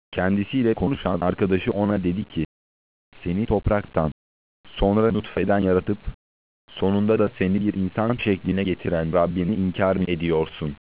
Kendisiyle konuşan arkadaşı ona dedi ki, seni topraktan, sonra nutfeden yaratıp, sonunda da seni bir insan şekline getiren Rabbini inkar mı ediyorsun?